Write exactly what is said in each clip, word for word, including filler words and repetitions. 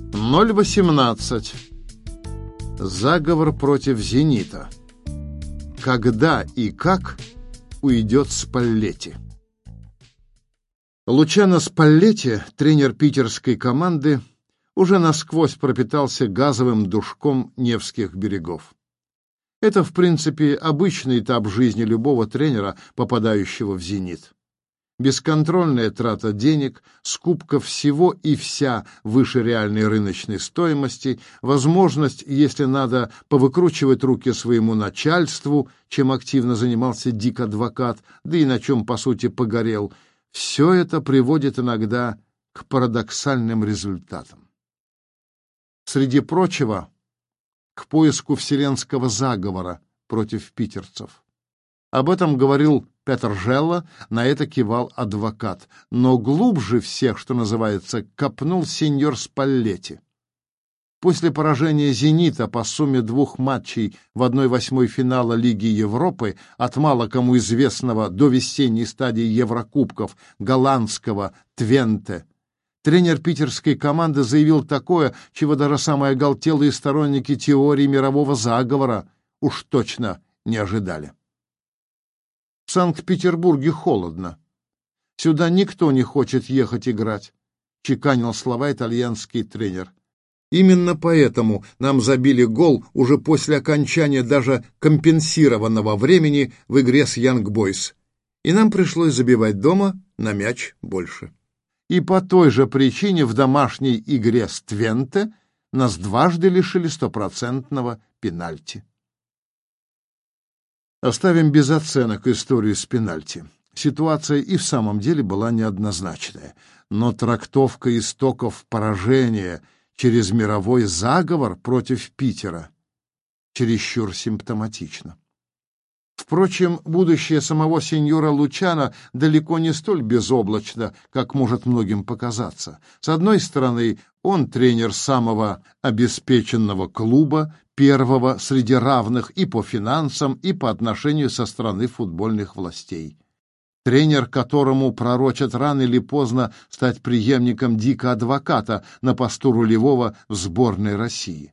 ноль восемнадцать. Заговор против «Зенита». Когда и как уйдет Спаллетти? Лучано Спаллетти, тренер питерской команды, уже насквозь пропитался газовым душком Невских берегов. Это, в принципе, обычный этап жизни любого тренера, попадающего в «Зенит». Бесконтрольная трата денег, скупка всего и вся выше реальной рыночной стоимости, возможность, если надо, повыкручивать руки своему начальству, чем активно занимался Дик-адвокат, да и на чем, по сути, погорел, все это приводит иногда к парадоксальным результатам. Среди прочего, к поиску вселенского заговора против питерцев. Об этом говорил Петр Желла, на это кивал адвокат. Но глубже всех, что называется, копнул сеньор Спаллетти. После поражения «Зенита» по сумме двух матчей в одной восьмой финала Лиги Европы от мало кому известного до весенней стадии Еврокубков голландского Твенте, тренер питерской команды заявил такое, чего даже самые оголтелые сторонники теории мирового заговора уж точно не ожидали. В Санкт-Петербурге холодно. Сюда никто не хочет ехать играть, чеканил слова итальянский тренер. Именно поэтому нам забили гол уже после окончания даже компенсированного времени в игре с Янг Бойс. И нам пришлось забивать дома на мяч больше. И по той же причине в домашней игре с Твенте нас дважды лишили стопроцентного пенальти. Оставим без оценок историю с пенальти. Ситуация и в самом деле была неоднозначная, но трактовка истоков поражения через мировой заговор против Питера чересчур симптоматична. Впрочем, будущее самого сеньора Лучано далеко не столь безоблачно, как может многим показаться. С одной стороны, он тренер самого обеспеченного клуба, первого среди равных и по финансам, и по отношению со стороны футбольных властей. Тренер, которому пророчат рано или поздно стать преемником Дика-адвоката на посту рулевого в сборной России.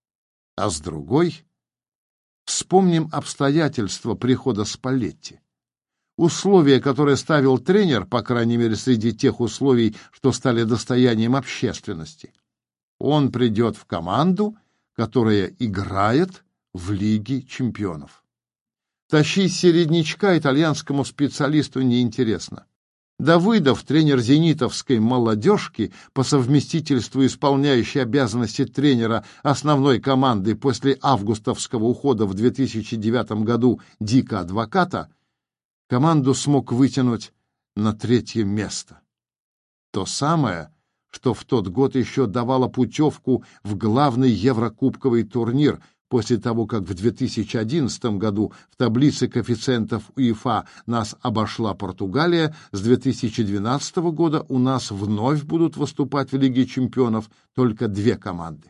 А с другой, вспомним обстоятельства прихода Спаллетти. Условия, которые ставил тренер, по крайней мере, среди тех условий, что стали достоянием общественности. Он придет в команду, которая играет в Лиге чемпионов. Тащить середнячка итальянскому специалисту неинтересно. Давыдов, тренер зенитовской молодежки, по совместительству исполняющий обязанности тренера основной команды после августовского ухода в две тысячи девятом году Дика-адвоката, команду смог вытянуть на третье место. То самое, что в тот год еще давало путевку в главный еврокубковый турнир, после того, как в две тысячи одиннадцатом году в таблице коэффициентов УЕФА нас обошла Португалия, с две тысячи двенадцатого года у нас вновь будут выступать в Лиге чемпионов только две команды.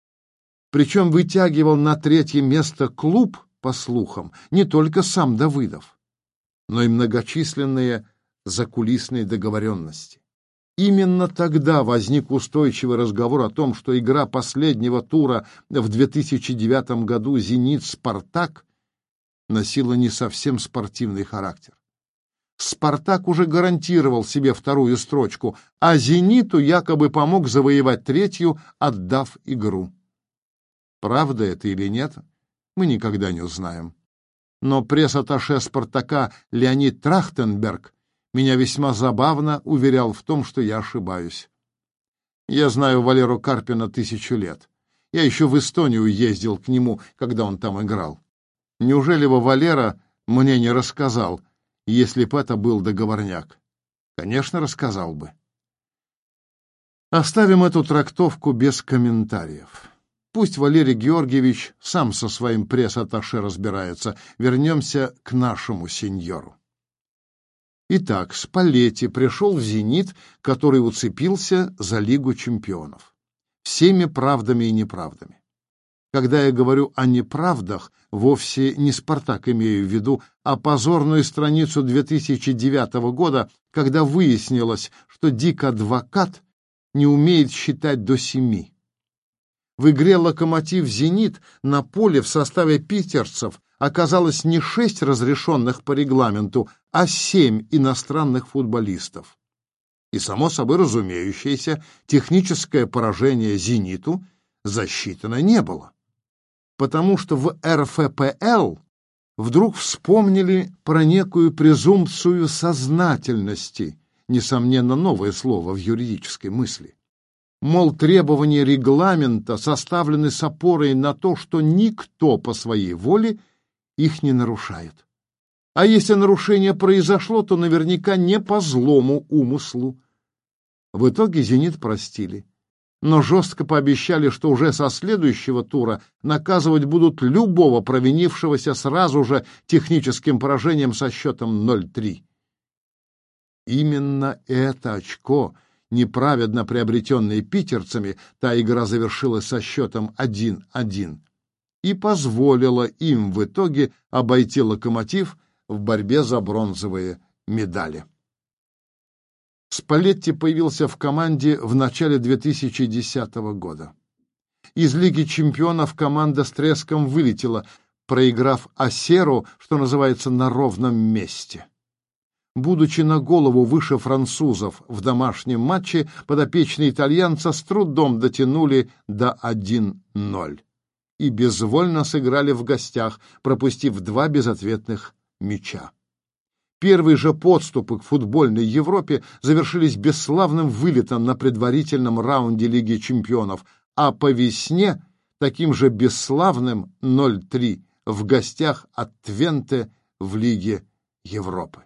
Причем вытягивал на третье место клуб, по слухам, не только сам Давыдов, но и многочисленные закулисные договоренности. Именно тогда возник устойчивый разговор о том, что игра последнего тура в две тысячи девятом году «Зенит-Спартак» носила не совсем спортивный характер. «Спартак» уже гарантировал себе вторую строчку, а «Зениту» якобы помог завоевать третью, отдав игру. Правда это или нет, мы никогда не узнаем. Но пресс-атташе «Спартака» Леонид Трахтенберг меня весьма забавно уверял в том, что я ошибаюсь. Я знаю Валеру Карпина тысячу лет. Я еще в Эстонию ездил к нему, когда он там играл. Неужели бы Валера мне не рассказал, если б это был договорняк? Конечно, рассказал бы. Оставим эту трактовку без комментариев. Пусть Валерий Георгиевич сам со своим пресс-атташе разбирается. Вернемся к нашему сеньору. Итак, Спаллетти пришел в «Зенит», который уцепился за Лигу чемпионов. Всеми правдами и неправдами. Когда я говорю о неправдах, вовсе не «Спартак» имею в виду, а позорную страницу две тысячи девятого года, когда выяснилось, что Дик-адвокат не умеет считать до семи. В игре «Локомотив-Зенит» на поле в составе питерцев оказалось не шесть разрешенных по регламенту, а семь иностранных футболистов. И, само собой разумеющееся, техническое поражение «Зениту» засчитано не было. Потому что в эр эф пэ эл вдруг вспомнили про некую презумпцию сознательности, несомненно, новое слово в юридической мысли. Мол, требования регламента составлены с опорой на то, что никто по своей воле их не нарушает. А если нарушение произошло, то наверняка не по злому умыслу. В итоге «Зенит» простили, но жестко пообещали, что уже со следующего тура наказывать будут любого провинившегося сразу же техническим поражением со счетом ноль три. Именно это очко, неправедно приобретенное питерцами, та игра завершилась со счетом один один, и позволила им в итоге обойти «Локомотив» в борьбе за бронзовые медали. Спалетти появился в команде в начале две тысячи десятого года. Из Лиги чемпионов команда с треском вылетела, проиграв Асеру, что называется, на ровном месте. Будучи на голову выше французов в домашнем матче, подопечные итальянца с трудом дотянули до один ноль и безвольно сыграли в гостях, пропустив два безответных мяча. Первые же подступы к футбольной Европе завершились бесславным вылетом на предварительном раунде Лиги чемпионов, а по весне таким же бесславным ноль три в гостях от Твенте в Лиге Европы.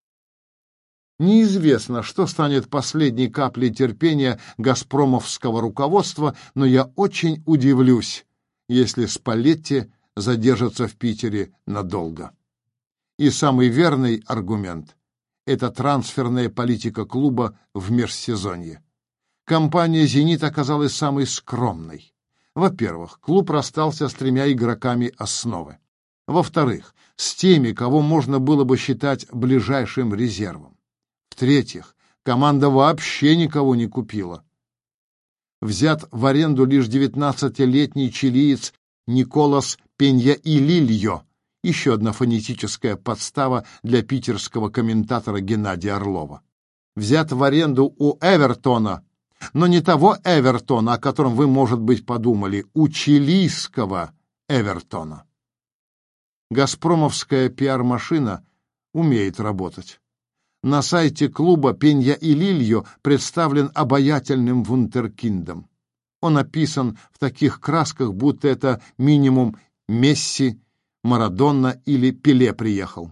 Неизвестно, что станет последней каплей терпения газпромовского руководства, но я очень удивлюсь, если Спалетти задержится в Питере надолго. И самый верный аргумент – это трансферная политика клуба в межсезонье. Компания «Зенит» оказалась самой скромной. Во-первых, клуб расстался с тремя игроками основы. Во-вторых, с теми, кого можно было бы считать ближайшим резервом. В-третьих, команда вообще никого не купила. Взят в аренду лишь девятнадцатилетний чилиец Николас Пенья-и-Лильо, еще одна фонетическая подстава для питерского комментатора Геннадия Орлова. Взят в аренду у Эвертона, но не того Эвертона, о котором вы, может быть, подумали, у чилийского Эвертона. Газпромовская пиар-машина умеет работать. На сайте клуба Пенья-и-Лильо представлен обаятельным вундеркиндом. Он описан в таких красках, будто это минимум Месси, Марадона или Пеле приехал.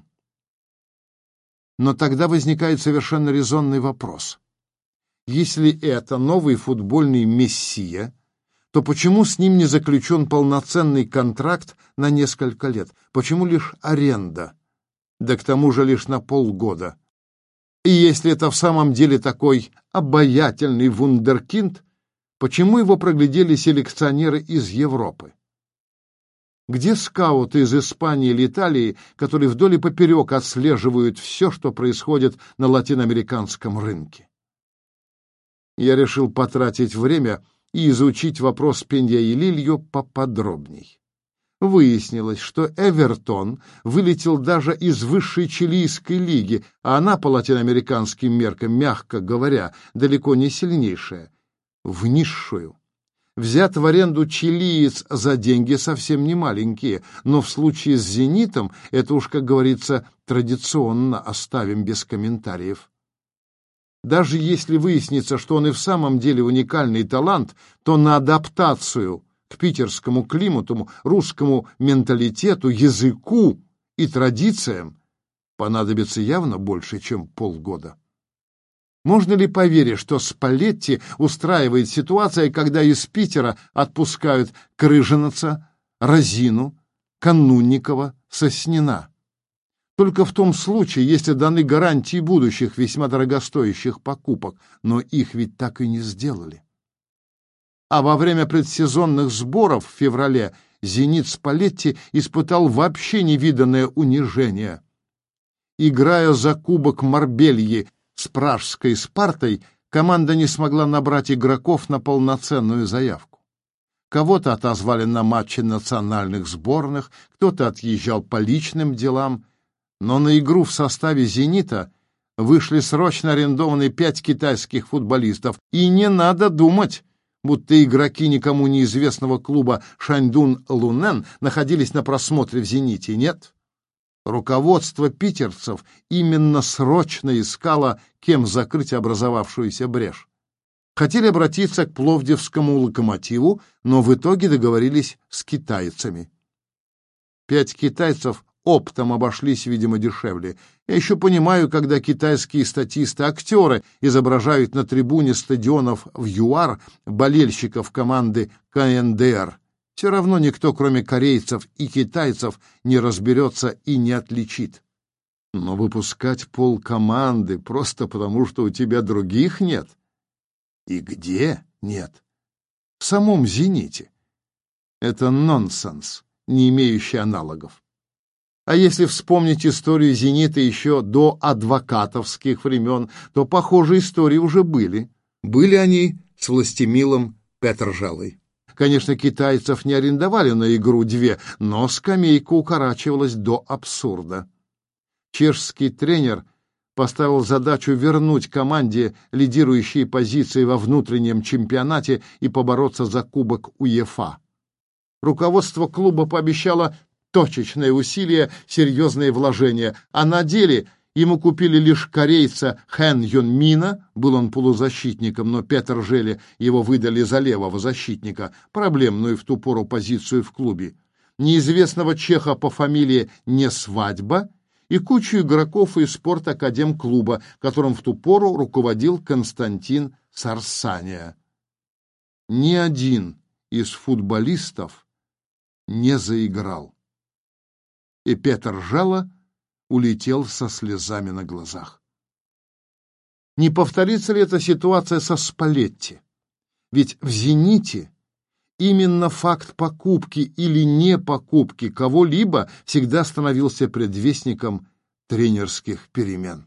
Но тогда возникает совершенно резонный вопрос. Если это новый футбольный мессия, то почему с ним не заключен полноценный контракт на несколько лет? Почему лишь аренда? Да к тому же лишь на полгода. И если это в самом деле такой обаятельный вундеркинд, почему его проглядели селекционеры из Европы? Где скауты из Испании или Италии, которые вдоль и поперек отслеживают все, что происходит на латиноамериканском рынке? Я решил потратить время и изучить вопрос Пенья-и-Лильо поподробней. Выяснилось, что Эвертон вылетел даже из высшей чилийской лиги, а она по латиноамериканским меркам, мягко говоря, далеко не сильнейшая, в низшую. Взят в аренду чилиец за деньги совсем не маленькие, но в случае с «Зенитом» это уж, как говорится, традиционно оставим без комментариев. Даже если выяснится, что он и в самом деле уникальный талант, то на адаптацию к питерскому климату, русскому менталитету, языку и традициям понадобится явно больше, чем полгода. Можно ли поверить, что Спалетти устраивает ситуация, когда из Питера отпускают Крыжинаца, Разину, Канунникова, Соснина? Только в том случае, если даны гарантии будущих весьма дорогостоящих покупок, но их ведь так и не сделали. А во время предсезонных сборов в феврале «Зенит» Спалетти испытал вообще невиданное унижение. Играя за кубок Марбельи с пражской «Спартой», команда не смогла набрать игроков на полноценную заявку. Кого-то отозвали на матчи национальных сборных, кто-то отъезжал по личным делам, но на игру в составе «Зенита» вышли срочно арендованные пять китайских футболистов, и не надо думать, будто игроки никому неизвестного клуба «Шаньдун Лунэн» находились на просмотре в «Зените». Нет. Руководство питерцев именно срочно искало, кем закрыть образовавшуюся брешь. Хотели обратиться к пловдивскому «Локомотиву», но в итоге договорились с китайцами. Пять китайцев оптом обошлись, видимо, дешевле. Я еще понимаю, когда китайские статисты-актеры изображают на трибуне стадионов в ЮАР болельщиков команды ка эн дэ эр. Все равно никто, кроме корейцев и китайцев, не разберется и не отличит. Но выпускать полкоманды просто потому, что у тебя других нет? И где нет? В самом «Зените». Это нонсенс, не имеющий аналогов. А если вспомнить историю «Зенита» еще до адвокатовских времен, то похожие истории уже были. Были они с Властемилом Петержалой. Конечно, китайцев не арендовали на игру две, но скамейка укорачивалась до абсурда. Чешский тренер поставил задачу вернуть команде лидирующие позиции во внутреннем чемпионате и побороться за кубок УЕФА. Руководство клуба пообещало точечные усилия, серьезные вложения, а на деле ему купили лишь корейца Хэн Юн Мина, был он полузащитником, но Петержеле его выдали за левого защитника, проблемную в ту пору позицию в клубе, неизвестного чеха по фамилии Несвадьба и кучу игроков из спорт-академ-клуба, которым в ту пору руководил Константин Сарсания. Ни один из футболистов не заиграл. И Петержала улетел со слезами на глазах. Не повторится ли эта ситуация со Спалетти? Ведь в «Зените» именно факт покупки или не покупки кого-либо всегда становился предвестником тренерских перемен.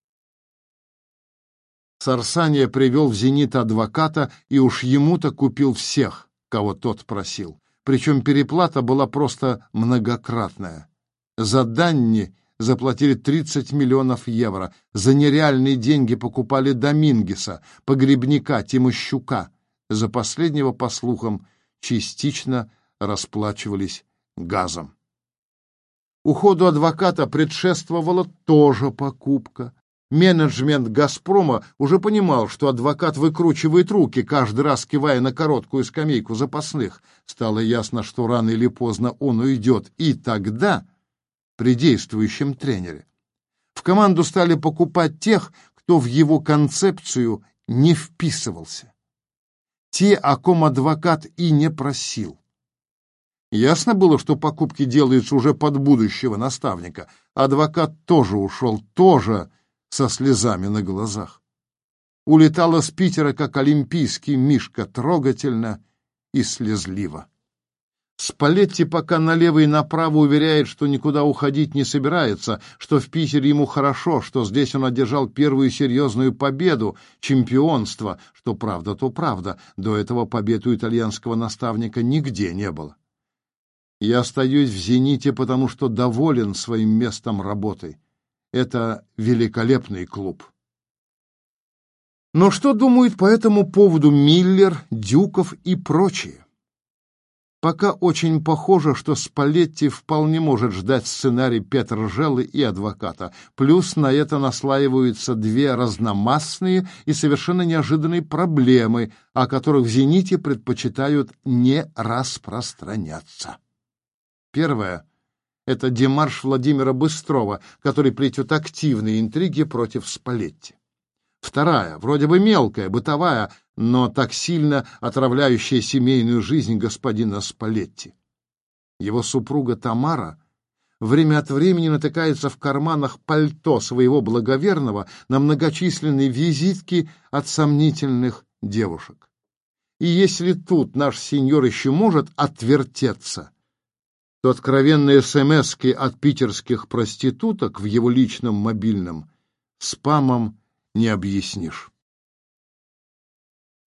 Сарсания привел в «Зенит» адвоката, и уж ему-то купил всех, кого тот просил. Причем переплата была просто многократная. За Данни заплатили тридцать миллионов евро, за нереальные деньги покупали Домингеса, погребника Тимощука. За последнего, по слухам, частично расплачивались газом. Уходу адвоката предшествовала тоже покупка. Менеджмент «Газпрома» уже понимал, что адвокат выкручивает руки, каждый раз кивая на короткую скамейку запасных. Стало ясно, что рано или поздно он уйдет, и тогда, при действующем тренере, в команду стали покупать тех, кто в его концепцию не вписывался. Те, о ком адвокат и не просил. Ясно было, что покупки делаются уже под будущего наставника. Адвокат тоже ушел, тоже со слезами на глазах. Улетал из Питера, как олимпийский мишка, трогательно и слезливо. Спалетти пока налево и направо уверяет, что никуда уходить не собирается, что в Питере ему хорошо, что здесь он одержал первую серьезную победу, чемпионство, что правда, то правда. До этого побед у итальянского наставника нигде не было. Я остаюсь в «Зените», потому что доволен своим местом работы. Это великолепный клуб. Но что думают по этому поводу Миллер, Дюков и прочие? Пока очень похоже, что Спалетти вполне может ждать сценарий Петержелы и адвоката. Плюс на это наслаиваются две разномастные и совершенно неожиданные проблемы, о которых в «Зените» предпочитают не распространяться. Первое — это демарш Владимира Быстрова, который плетет активные интриги против Спалетти. Вторая, вроде бы мелкая, бытовая, но так сильно отравляющая семейную жизнь господина Спалетти. Его супруга Тамара время от времени натыкается в карманах пальто своего благоверного на многочисленные визитки от сомнительных девушек. И если тут наш сеньор еще может отвертеться, то откровенные смски от питерских проституток в его личном мобильном спамом не объяснишь.